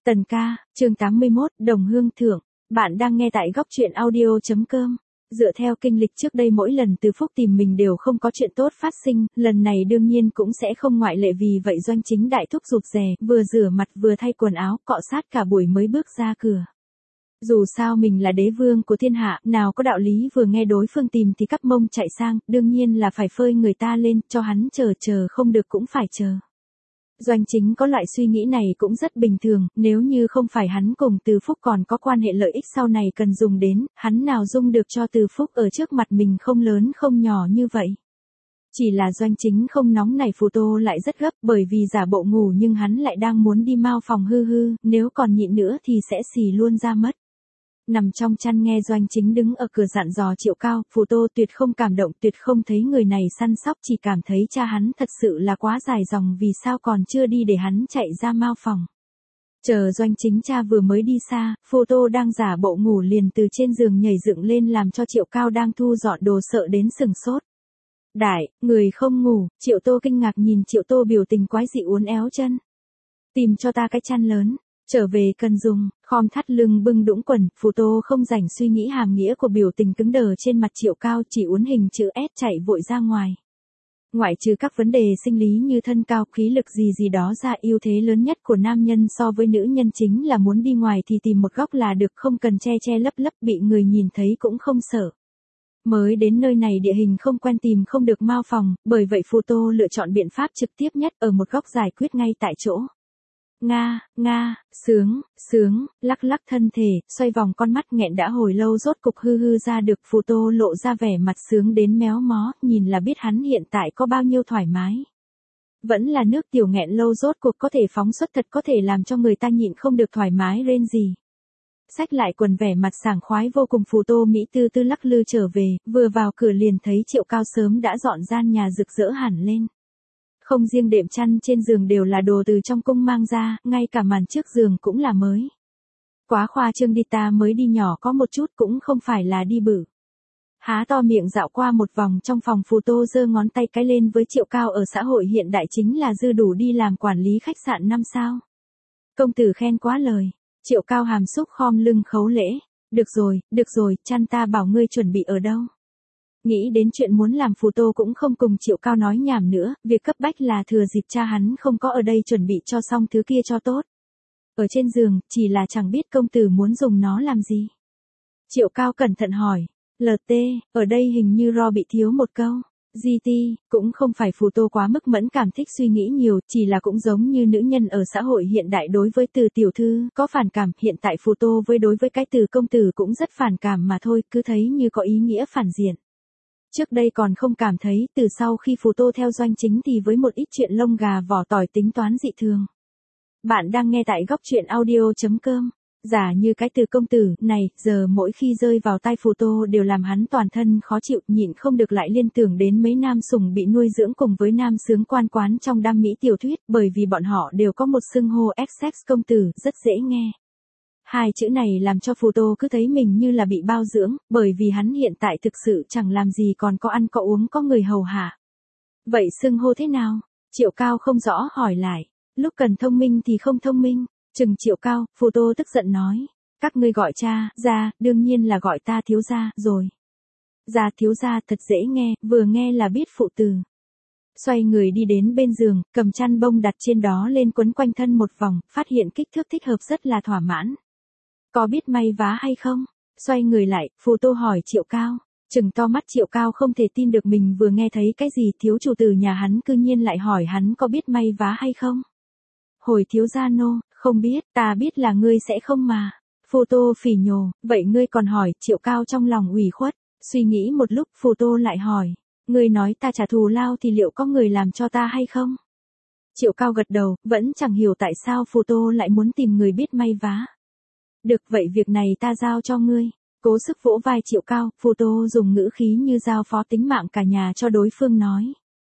Tần ca, chương 81, Đồng Hương Thưởng. Bạn đang nghe tại góc truyện audio.com. Dựa theo kinh lịch trước đây mỗi lần Từ Phúc tìm mình đều không có chuyện tốt phát sinh, lần này đương nhiên cũng sẽ không ngoại lệ, vì vậy Doanh Chính đại thúc rụt rè, vừa rửa mặt vừa thay quần áo, cọ sát cả buổi mới bước ra cửa. Dù sao mình là đế vương của thiên hạ, nào có đạo lý vừa nghe đối phương tìm thì cắp mông chạy sang, đương nhiên là phải phơi người ta lên, cho hắn chờ không được cũng phải chờ. Doanh Chính có loại suy nghĩ này cũng rất bình thường, nếu như không phải hắn cùng Từ Phúc còn có quan hệ lợi ích sau này cần dùng đến, hắn nào dung được cho Từ Phúc ở trước mặt mình không lớn không nhỏ như vậy. Chỉ là Doanh Chính không nóng nảy, Phù Tô lại rất gấp, bởi vì giả bộ ngủ nhưng hắn lại đang muốn đi mau phòng hư, nếu còn nhịn nữa thì sẽ xì luôn ra mất. Nằm trong chăn nghe Doanh Chính đứng ở cửa dặn dò Triệu Cao, Phù Tô tuyệt không cảm động, tuyệt không thấy người này săn sóc, chỉ cảm thấy cha hắn thật sự là quá dài dòng, vì sao còn chưa đi để hắn chạy ra mau phòng. Chờ Doanh Chính cha vừa mới đi xa, Phù Tô đang giả bộ ngủ liền từ trên giường nhảy dựng lên, làm cho Triệu Cao đang thu dọn đồ sợ đến sừng sốt. Đại, người không ngủ, Triệu Tô kinh ngạc nhìn Triệu Tô biểu tình quái dị uốn éo chân. Tìm cho ta cái chăn lớn. Trở về cần dùng, khom thắt lưng bưng đũng quần, Phù Tô không rảnh suy nghĩ hàm nghĩa của biểu tình cứng đờ trên mặt Triệu Cao, chỉ uốn hình chữ S chạy vội ra ngoài. Ngoại trừ các vấn đề sinh lý như thân cao, khí lực gì đó ra, ưu thế lớn nhất của nam nhân so với nữ nhân chính là muốn đi ngoài thì tìm một góc là được, không cần che lấp, bị người nhìn thấy cũng không sợ. Mới đến nơi này địa hình không quen, tìm không được mau phòng, bởi vậy Phù Tô lựa chọn biện pháp trực tiếp nhất, ở một góc giải quyết ngay tại chỗ. Sướng, lắc thân thể, xoay vòng con mắt nghẹn đã hồi lâu rốt cục hư ra được. Phù Tô lộ ra vẻ mặt sướng đến méo mó, nhìn là biết hắn hiện tại có bao nhiêu thoải mái. Vẫn là nước tiểu nghẹn lâu rốt cuộc có thể phóng xuất, thật có thể làm cho người ta nhịn không được thoải mái rên gì. Xách lại quần, vẻ mặt sảng khoái vô cùng, Phù Tô Mỹ tư lắc lư trở về, vừa vào cửa liền thấy Triệu Cao sớm đã dọn gian nhà rực rỡ hẳn lên. Không riêng đệm chăn trên giường đều là đồ từ trong cung mang ra, ngay cả màn trước giường cũng là mới. Quá khoa trương đi, ta mới đi nhỏ có một chút, cũng không phải là đi bự. Há to miệng dạo qua một vòng trong phòng, Phù Tô giơ ngón tay cái lên, với Triệu Cao ở xã hội hiện đại chính là dư đủ đi làm quản lý khách sạn 5 sao. Công tử khen quá lời. Triệu Cao hàm xúc khom lưng khấu lễ. Được rồi, chăn ta bảo ngươi chuẩn bị ở đâu. Nghĩ đến chuyện muốn làm, Phù Tô cũng không cùng Triệu Cao nói nhảm nữa, việc cấp bách là thừa dịp cha hắn không có ở đây chuẩn bị cho xong thứ kia cho tốt. Ở trên giường, chỉ là chẳng biết công tử muốn dùng nó làm gì. Triệu Cao cẩn thận hỏi. LT, ở đây hình như Ro bị thiếu một câu. GT, cũng không phải Phù Tô quá mức mẫn cảm thích suy nghĩ nhiều, chỉ là cũng giống như nữ nhân ở xã hội hiện đại đối với từ tiểu thư, có phản cảm, hiện tại Phù Tô đối với cái từ công tử cũng rất phản cảm mà thôi, cứ thấy như có ý nghĩa phản diện. Trước đây còn không cảm thấy, từ sau khi Phù Tô theo Doanh Chính thì với một ít chuyện lông gà vỏ tỏi tính toán dị thường. Bạn đang nghe tại góc truyện audio.com. Giả như cái từ công tử này, giờ mỗi khi rơi vào tai Phù Tô đều làm hắn toàn thân khó chịu, nhịn không được lại liên tưởng đến mấy nam sủng bị nuôi dưỡng cùng với nam sướng quan quán trong đam mỹ tiểu thuyết, bởi vì bọn họ đều có một xưng hô XX công tử, rất dễ nghe. Hai chữ này làm cho Phù Tô cứ thấy mình như là bị bao dưỡng, bởi vì hắn hiện tại thực sự chẳng làm gì, còn có ăn có uống có người hầu hạ. Vậy xưng hô thế nào? Triệu Cao không rõ hỏi lại. Lúc cần thông minh thì không thông minh. Chừng Triệu Cao, Phù Tô tức giận nói. Các ngươi gọi cha ra, đương nhiên là gọi ta thiếu gia rồi. Gia thiếu gia thật dễ nghe, vừa nghe là biết phụ từ. Xoay người đi đến bên giường, cầm chăn bông đặt trên đó lên quấn quanh thân một vòng, phát hiện kích thước thích hợp rất là thỏa mãn. Có biết may vá hay không? Xoay người lại, Phù Tô hỏi Triệu Cao. Chừng to mắt Triệu Cao không thể tin được mình vừa nghe thấy cái gì, thiếu chủ tử nhà hắn cư nhiên lại hỏi hắn có biết may vá hay không. Hồi thiếu gia nô, không biết, ta biết là ngươi sẽ không mà. Phù Tô phỉ nhổ, vậy ngươi còn hỏi? Triệu Cao trong lòng ủy khuất, suy nghĩ một lúc, Phù Tô lại hỏi. Ngươi nói ta trả thù lao thì liệu có người làm cho ta hay không? Triệu Cao gật đầu, vẫn chẳng hiểu tại sao Phù Tô lại muốn tìm người biết may vá. Được, vậy việc này ta giao cho ngươi. Cố sức vỗ vai Triệu Cao, Phù Tô dùng ngữ khí như giao phó tính mạng cả nhà cho đối phương nói.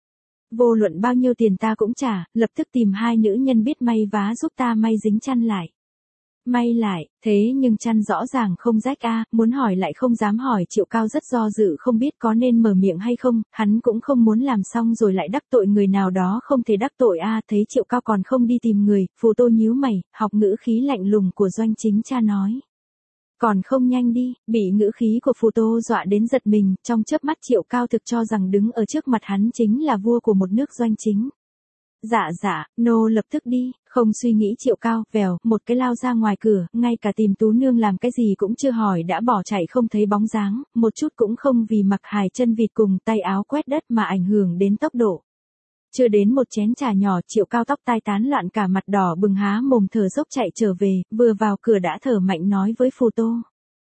Vô luận bao nhiêu tiền ta cũng trả, lập tức tìm hai nữ nhân biết may vá giúp ta may dính chăn lại. May lại, thế nhưng chăn rõ ràng không rách muốn hỏi lại không dám hỏi, Triệu Cao rất do dự không biết có nên mở miệng hay không, hắn cũng không muốn làm xong rồi lại đắc tội người nào đó không thể đắc tội thấy Triệu Cao còn không đi tìm người, Phù Tô nhíu mày, học ngữ khí lạnh lùng của Doanh Chính Cha nói. Còn không nhanh đi, bị ngữ khí của Phù Tô dọa đến giật mình, trong chớp mắt Triệu Cao thực cho rằng đứng ở trước mặt hắn chính là vua của một nước Doanh Chính. Dạ, nô lập tức đi, không suy nghĩ Triệu Cao, vèo, một cái lao ra ngoài cửa, ngay cả tìm Tú Nương làm cái gì cũng chưa hỏi đã bỏ chạy không thấy bóng dáng, một chút cũng không vì mặc hài chân vịt cùng tay áo quét đất mà ảnh hưởng đến tốc độ. Chưa đến một chén trà nhỏ, Triệu Cao tóc tai tán loạn cả mặt đỏ bừng há mồm thở dốc chạy trở về, vừa vào cửa đã thở mạnh nói với Phù Tô.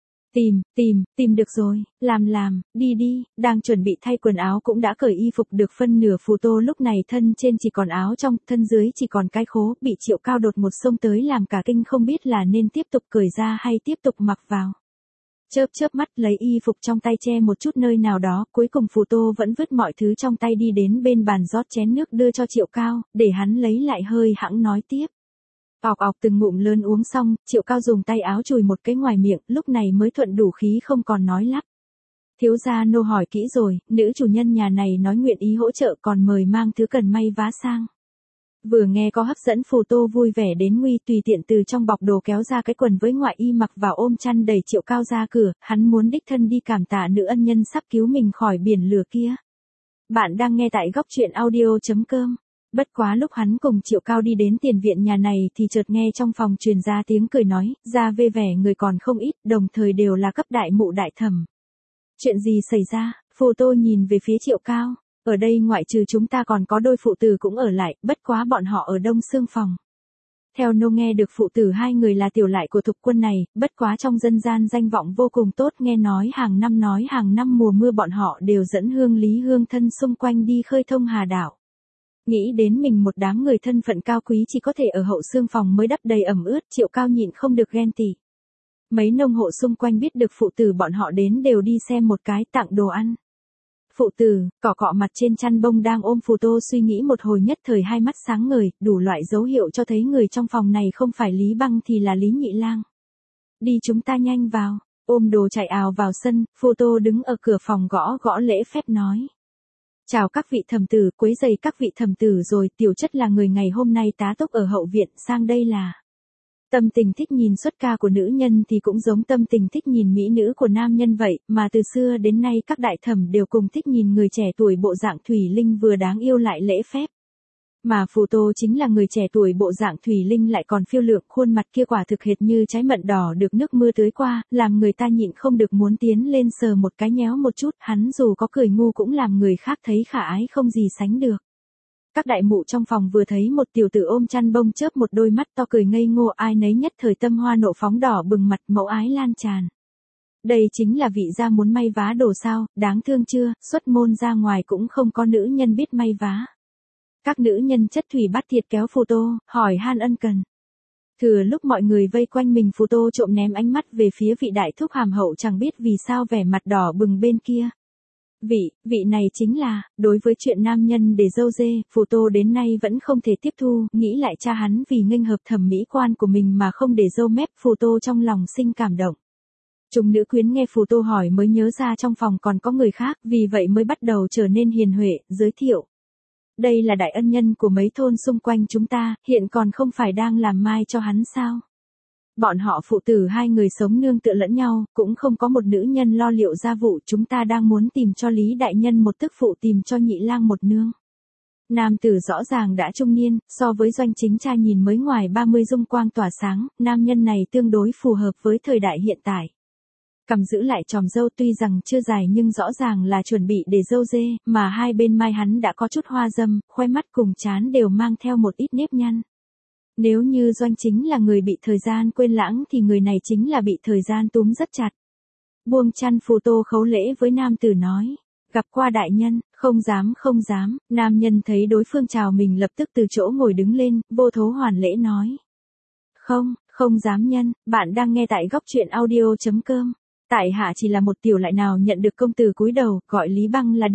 Tìm được rồi, làm, đi, đang chuẩn bị thay quần áo cũng đã cởi y phục được phân nửa. Phù Tô lúc này thân trên chỉ còn áo trong, thân dưới chỉ còn cái khố, bị Triệu Cao đột một xông tới làm cả kinh không biết là nên tiếp tục cởi ra hay tiếp tục mặc vào. Chớp mắt lấy y phục trong tay che một chút nơi nào đó, cuối cùng Phù Tô vẫn vứt mọi thứ trong tay đi đến bên bàn rót chén nước đưa cho Triệu Cao, để hắn lấy lại hơi hãng nói tiếp. Ọc từng ngụm lớn uống xong, Triệu Cao dùng tay áo chùi một cái ngoài miệng, lúc này mới thuận đủ khí không còn nói lắp. Thiếu gia nô hỏi kỹ rồi, nữ chủ nhân nhà này nói nguyện ý hỗ trợ còn mời mang thứ cần may vá sang. Vừa nghe có hấp dẫn, Phù Tô vui vẻ đến nguy, tùy tiện từ trong bọc đồ kéo ra cái quần với ngoại y mặc vào, ôm chăn đẩy Triệu Cao ra cửa, hắn muốn đích thân đi cảm tạ nữ ân nhân sắp cứu mình khỏi biển lửa kia. Bạn đang nghe tại góc truyện audio.com. Bất quá lúc hắn cùng Triệu Cao đi đến tiền viện nhà này thì chợt nghe trong phòng truyền ra tiếng cười nói, ra về vẻ người còn không ít, đồng thời đều là cấp đại mụ đại thẩm. Chuyện gì xảy ra? Phù Tô nhìn về phía Triệu Cao, ở đây ngoại trừ chúng ta còn có đôi phụ tử cũng ở lại, bất quá bọn họ ở Đông Xương phòng. Theo nô nghe được phụ tử hai người là tiểu lại của thục quân này, bất quá trong dân gian danh vọng vô cùng tốt, nghe nói hàng năm mùa mưa bọn họ đều dẫn hương lý hương thân xung quanh đi khơi thông Hà Đảo. Nghĩ đến mình một đám người thân phận cao quý chỉ có thể ở hậu xương phòng mới đắp đầy ẩm ướt, Triệu Cao nhịn không được ghen tị. Mấy nông hộ xung quanh biết được phụ tử bọn họ đến đều đi xem một cái, tặng đồ ăn. Phụ tử, cọ mặt trên chăn bông đang ôm Phù Tô suy nghĩ một hồi nhất thời hai mắt sáng ngời, đủ loại dấu hiệu cho thấy người trong phòng này không phải Lý Băng thì là Lý Nhị Lang. Đi chúng ta nhanh vào, ôm đồ chạy ào vào sân, Phù Tô đứng ở cửa phòng gõ lễ phép nói. Chào các vị thẩm tử, quấy rầy các vị thẩm tử rồi, tiểu chất là người ngày hôm nay tá túc ở hậu viện, sang đây là. Tâm tình thích nhìn xuất ca của nữ nhân thì cũng giống tâm tình thích nhìn mỹ nữ của nam nhân vậy, mà từ xưa đến nay các đại thẩm đều cùng thích nhìn người trẻ tuổi bộ dạng thủy linh vừa đáng yêu lại lễ phép. Mà Phù Tô chính là người trẻ tuổi bộ dạng thủy linh lại còn phiêu lượng, khuôn mặt kia quả thực hệt như trái mận đỏ được nước mưa tưới qua, làm người ta nhịn không được muốn tiến lên sờ một cái nhéo một chút, hắn dù có cười ngu cũng làm người khác thấy khả ái không gì sánh được. Các đại mụ trong phòng vừa thấy một tiểu tử ôm chăn bông chớp một đôi mắt to cười ngây ngô, ai nấy nhất thời tâm hoa nộ phóng, đỏ bừng mặt, mẫu ái lan tràn. Đây chính là vị gia muốn may vá đồ sao, đáng thương chưa, xuất môn ra ngoài cũng không có nữ nhân biết may vá. Các nữ nhân chất thủy bắt thiệt kéo Phù Tô, hỏi han ân cần. Thừa lúc mọi người vây quanh mình, Phù Tô trộm ném ánh mắt về phía vị đại thúc hàm hậu chẳng biết vì sao vẻ mặt đỏ bừng bên kia. Vị này chính là, đối với chuyện nam nhân để dâu dê, Phù Tô đến nay vẫn không thể tiếp thu, nghĩ lại cha hắn vì nghênh hợp thẩm mỹ quan của mình mà không để dâu mép, Phù Tô trong lòng sinh cảm động. Chúng nữ quyến nghe Phù Tô hỏi mới nhớ ra trong phòng còn có người khác, vì vậy mới bắt đầu trở nên hiền huệ, giới thiệu. Đây là đại ân nhân của mấy thôn xung quanh chúng ta, hiện còn không phải đang làm mai cho hắn sao? Bọn họ phụ tử hai người sống nương tựa lẫn nhau, cũng không có một nữ nhân lo liệu gia vụ, chúng ta đang muốn tìm cho Lý đại nhân một tức phụ, tìm cho Nhị Lang một nương. Nam tử rõ ràng đã trung niên, so với Doanh Chính Cha nhìn mới ngoài 30 dung quang tỏa sáng, nam nhân này tương đối phù hợp với thời đại hiện tại. Cầm giữ lại chòm râu tuy rằng chưa dài nhưng rõ ràng là chuẩn bị để râu dê, mà hai bên mai hắn đã có chút hoa râm, khoe mắt cùng trán đều mang theo một ít nếp nhăn. Nếu như Doanh Chính là người bị thời gian quên lãng thì người này chính là bị thời gian túm rất chặt. Buông chăn, Phù Tô khấu lễ với nam tử nói. Gặp qua đại nhân, không dám, nam nhân thấy đối phương chào mình lập tức từ chỗ ngồi đứng lên, vô thố hoàn lễ nói. Không dám nhân, bạn đang nghe tại góc truyện audio.com. Tại hạ chỉ là một tiểu lại nào nhận được công tử cúi đầu, gọi Lý Băng là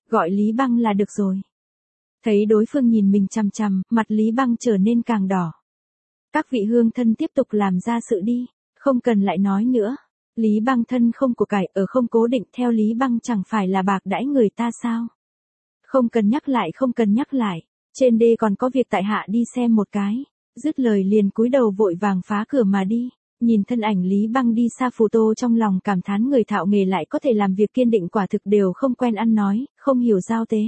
được rồi. Thấy đối phương nhìn mình chằm chằm, mặt Lý Băng trở nên càng đỏ. Các vị hương thân tiếp tục làm ra sự đi, không cần lại nói nữa. Lý Băng thân không của cải ở không cố định, theo Lý Băng chẳng phải là bạc đãi người ta sao? Không cần nhắc lại, không cần nhắc lại. Trên đê còn có việc tại hạ đi xem một cái. Dứt lời liền cúi đầu vội vàng phá cửa mà đi. Nhìn thân ảnh Lý Băng đi xa, Phù Tô trong lòng cảm thán người thạo nghề lại có thể làm việc kiên định, quả thực đều không quen ăn nói, không hiểu giao tế.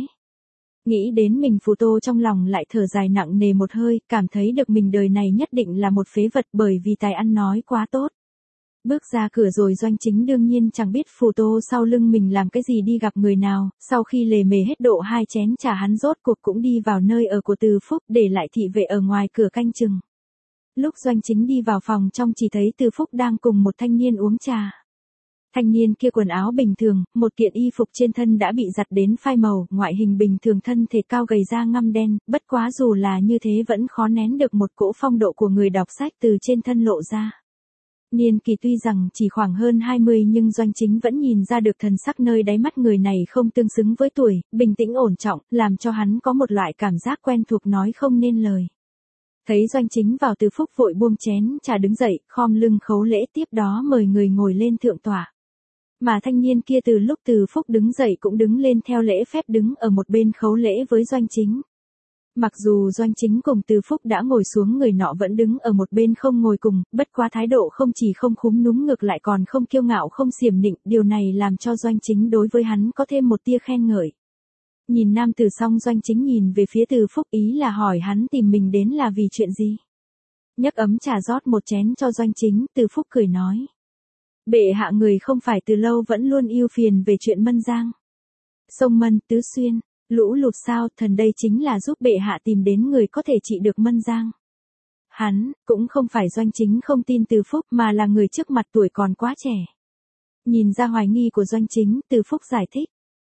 Nghĩ đến mình, Phù Tô trong lòng lại thở dài nặng nề một hơi, cảm thấy được mình đời này nhất định là một phế vật bởi vì tài ăn nói quá tốt. Bước ra cửa rồi Doanh Chính đương nhiên chẳng biết Phù Tô sau lưng mình làm cái gì đi gặp người nào, sau khi lề mề hết độ 2 chén trà hắn rốt cuộc cũng đi vào nơi ở của Từ Phúc, để lại thị vệ ở ngoài cửa canh chừng. Lúc Doanh Chính đi vào phòng trong chỉ thấy Từ Phúc đang cùng một thanh niên uống trà. Thanh niên kia quần áo bình thường, một kiện y phục trên thân đã bị giặt đến phai màu, ngoại hình bình thường, thân thể cao gầy da ngăm đen, bất quá dù là như thế vẫn khó nén được một cỗ phong độ của người đọc sách từ trên thân lộ ra. Niên kỳ tuy rằng chỉ khoảng hơn 20 nhưng Doanh Chính vẫn nhìn ra được thần sắc nơi đáy mắt người này không tương xứng với tuổi, bình tĩnh ổn trọng, làm cho hắn có một loại cảm giác quen thuộc nói không nên lời. Thấy Doanh Chính vào, Từ Phúc vội buông chén trà đứng dậy, khom lưng khấu lễ, tiếp đó mời người ngồi lên thượng tọa. Mà thanh niên kia từ lúc Từ Phúc đứng dậy cũng đứng lên theo lễ phép, đứng ở một bên khấu lễ với Doanh Chính. Mặc dù Doanh Chính cùng Từ Phúc đã ngồi xuống, người nọ vẫn đứng ở một bên không ngồi cùng, bất quá thái độ không chỉ không khúm núm ngược lại còn không kiêu ngạo không xiểm nịnh, điều này làm cho Doanh Chính đối với hắn có thêm một tia khen ngợi. Nhìn nam tử xong, Doanh Chính nhìn về phía Từ Phúc, ý là hỏi hắn tìm mình đến là vì chuyện gì. Nhấc ấm trà rót một chén cho Doanh Chính, Từ Phúc cười nói. Bệ hạ người không phải từ lâu vẫn luôn ưu phiền về chuyện Mân Giang, sông Mân, Tứ Xuyên, lũ lụt sao? Thần đây chính là giúp bệ hạ tìm đến người có thể trị được Mân Giang. Hắn, cũng không phải Doanh Chính không tin Từ Phúc mà là người trước mặt tuổi còn quá trẻ. Nhìn ra hoài nghi của Doanh Chính, Từ Phúc giải thích.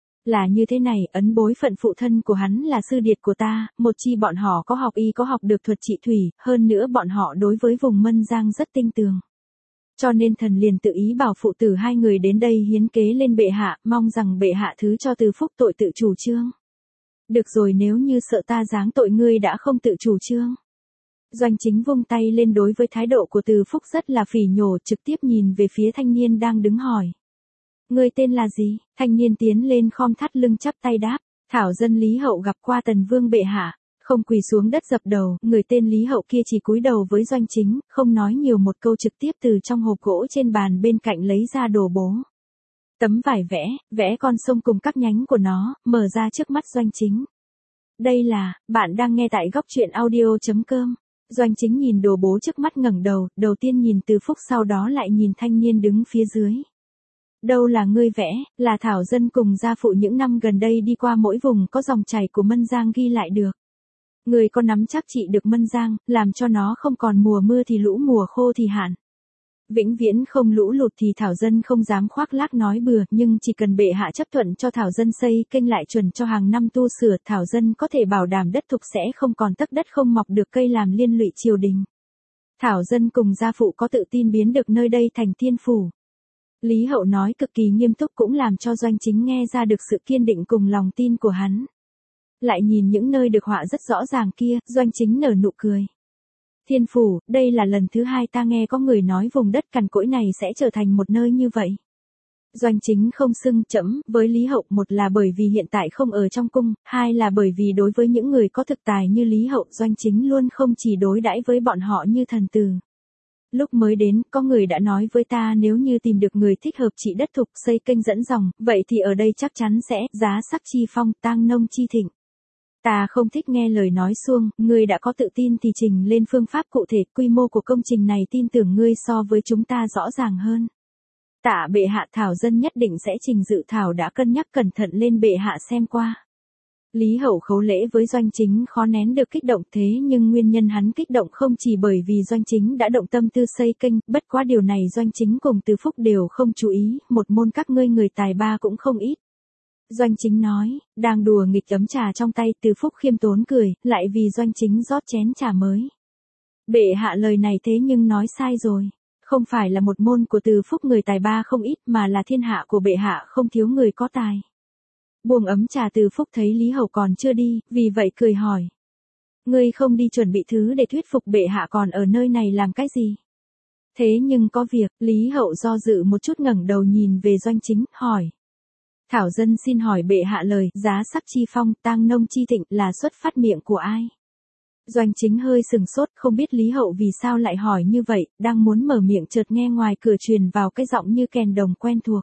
Là như thế này, ấn bối phận phụ thân của hắn là sư điệt của ta, một chi bọn họ có học y có học được thuật trị thủy, hơn nữa bọn họ đối với vùng Mân Giang rất tinh tường. Cho nên thần liền tự ý bảo phụ tử hai người đến đây hiến kế lên bệ hạ, mong rằng bệ hạ thứ cho Từ Phúc tội tự chủ trương. Được rồi, nếu như sợ ta giáng tội ngươi đã không tự chủ trương. Doanh Chính vung tay lên, đối với thái độ của Từ Phúc rất là phỉ nhổ, trực tiếp nhìn về phía thanh niên đang đứng hỏi. Ngươi tên là gì? Thanh niên tiến lên khom thắt lưng chắp tay đáp. Thảo dân Lý Hậu gặp qua Tần Vương bệ hạ. Không quỳ xuống đất dập đầu, người tên Lý Hậu kia chỉ cúi đầu với Doanh Chính, không nói nhiều, một câu trực tiếp từ trong hộp gỗ trên bàn bên cạnh lấy ra đồ bố. Tấm vải vẽ con sông cùng các nhánh của nó, mở ra trước mắt Doanh Chính. Đây là, bạn đang nghe tại góc truyện audio.com. Doanh Chính nhìn đồ bố trước mắt ngẩng đầu, đầu tiên nhìn Từ Phúc sau đó lại nhìn thanh niên đứng phía dưới. Đâu là ngươi vẽ, là Thảo dân cùng gia phụ những năm gần đây đi qua mỗi vùng có dòng chảy của Mân Giang ghi lại được. Người có nắm chắc trị được Mân Giang, làm cho nó không còn mùa mưa thì lũ, mùa khô thì hạn. Vĩnh viễn không lũ lụt thì Thảo dân không dám khoác lác nói bừa, nhưng chỉ cần bệ hạ chấp thuận cho Thảo dân xây kênh lại chuẩn cho hàng năm tu sửa, Thảo dân có thể bảo đảm đất thục sẽ không còn tấc đất không mọc được cây làm liên lụy triều đình. Thảo dân cùng gia phụ có tự tin biến được nơi đây thành thiên phủ. Lý Hậu nói cực kỳ nghiêm túc, cũng làm cho Doanh Chính nghe ra được sự kiên định cùng lòng tin của hắn. Lại nhìn những nơi được họa rất rõ ràng kia, Doanh Chính nở nụ cười. Thiên phủ, đây là lần thứ hai ta nghe có người nói vùng đất cằn cỗi này sẽ trở thành một nơi như vậy. Doanh Chính không xưng chẫm với Lý Hậu, một là bởi vì hiện tại không ở trong cung, hai là bởi vì đối với những người có thực tài như Lý Hậu, Doanh Chính luôn không chỉ đối đãi với bọn họ như thần tử. Lúc mới đến, có người đã nói với ta nếu như tìm được người thích hợp trị đất thục xây kênh dẫn dòng, vậy thì ở đây chắc chắn sẽ giá sắc chi phong, tang nông chi thịnh. Ta không thích nghe lời nói suông, ngươi đã có tự tin thì trình lên phương pháp cụ thể, quy mô của công trình này tin tưởng ngươi so với chúng ta rõ ràng hơn. Tạ bệ hạ, Thảo dân nhất định sẽ trình dự thảo đã cân nhắc cẩn thận lên bệ hạ xem qua. Lý Hậu khấu lễ với Doanh Chính khó nén được kích động, thế nhưng nguyên nhân hắn kích động không chỉ bởi vì Doanh Chính đã động tâm tư xây kênh, bất quá điều này Doanh Chính cùng Từ Phúc đều không chú ý, một môn các ngươi người tài ba cũng không ít. Doanh Chính nói, đang đùa nghịch ấm trà trong tay, Từ Phúc khiêm tốn cười, lại vì Doanh Chính rót chén trà mới. Bệ hạ lời này thế nhưng nói sai rồi. Không phải là một môn của Từ Phúc người tài ba không ít mà là thiên hạ của bệ hạ không thiếu người có tài. Buông ấm trà, Từ Phúc thấy Lý Hậu còn chưa đi, vì vậy cười hỏi. Ngươi không đi chuẩn bị thứ để thuyết phục bệ hạ còn ở nơi này làm cái gì? Thế nhưng có việc, Lý Hậu do dự một chút ngẩng đầu nhìn về Doanh Chính, hỏi. Thảo dân xin hỏi bệ hạ lời, giá sắc chi phong, tang nông chi thịnh là xuất phát miệng của ai? Doanh Chính hơi sừng sốt, không biết Lý Hậu vì sao lại hỏi như vậy, đang muốn mở miệng chợt nghe ngoài cửa truyền vào cái giọng như kèn đồng quen thuộc.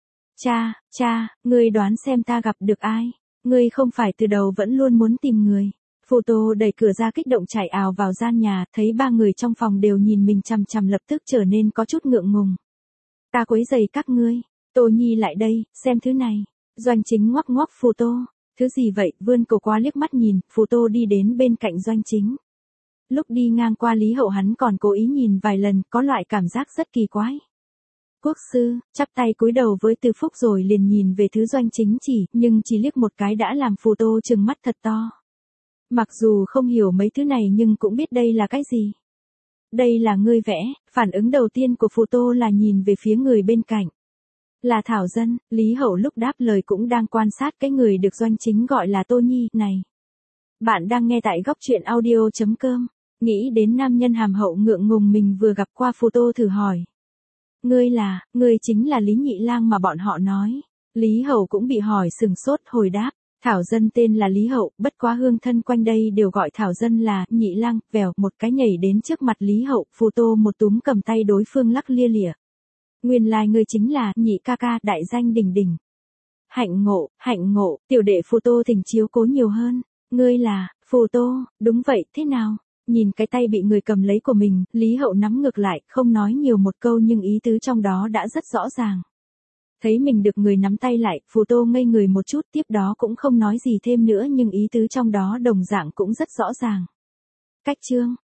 Cha, ngươi đoán xem ta gặp được ai? Ngươi không phải từ đầu vẫn luôn muốn tìm người. Phù Tô đẩy cửa ra kích động chạy ào vào gian nhà, thấy ba người trong phòng đều nhìn mình chằm chằm lập tức trở nên có chút ngượng ngùng. Ta quấy rầy các ngươi, Tô Nhi lại đây, xem thứ này. Doanh Chính ngoắc ngoắc Phù Tô. Thứ gì vậy, vươn cổ qua liếc mắt nhìn, Phù Tô đi đến bên cạnh Doanh Chính. Lúc đi ngang qua Lý Hậu hắn còn cố ý nhìn vài lần, có loại cảm giác rất kỳ quái. Quốc sư, chắp tay cúi đầu với Từ Phúc rồi liền nhìn về thứ Doanh Chính chỉ, nhưng chỉ liếc một cái đã làm Phù Tô trừng mắt thật to. Mặc dù không hiểu mấy thứ này nhưng cũng biết đây là cái gì. Đây là ngươi vẽ, phản ứng đầu tiên của Phù Tô là nhìn về phía người bên cạnh. Là Thảo dân, Lý Hậu lúc đáp lời cũng đang quan sát cái người được Doanh Chính gọi là Tô Nhi này. Bạn đang nghe tại góc truyện audio.com, nghĩ đến nam nhân hàm hậu ngượng ngùng mình vừa gặp qua Phù Tô thử hỏi. Ngươi chính là Lý Nhị Lang mà bọn họ nói. Lý Hậu cũng bị hỏi sừng sốt hồi đáp. Thảo dân tên là Lý Hậu, bất quá hương thân quanh đây đều gọi Thảo dân là Nhị Lang. Vèo một cái nhảy đến trước mặt Lý Hậu, Phù Tô một túm cầm tay đối phương lắc lia lịa. Nguyên lai ngươi chính là Nhị ca ca, đại danh đình đình. Hạnh ngộ, tiểu đệ Phù Tô thỉnh chiếu cố nhiều hơn. Ngươi là Phù Tô, đúng vậy, thế nào? Nhìn cái tay bị người cầm lấy của mình, Lý Hậu nắm ngược lại, không nói nhiều một câu nhưng ý tứ trong đó đã rất rõ ràng. Thấy mình được người nắm tay lại, Phù Tô ngây người một chút, tiếp đó cũng không nói gì thêm nữa nhưng ý tứ trong đó đồng dạng cũng rất rõ ràng. Cách chương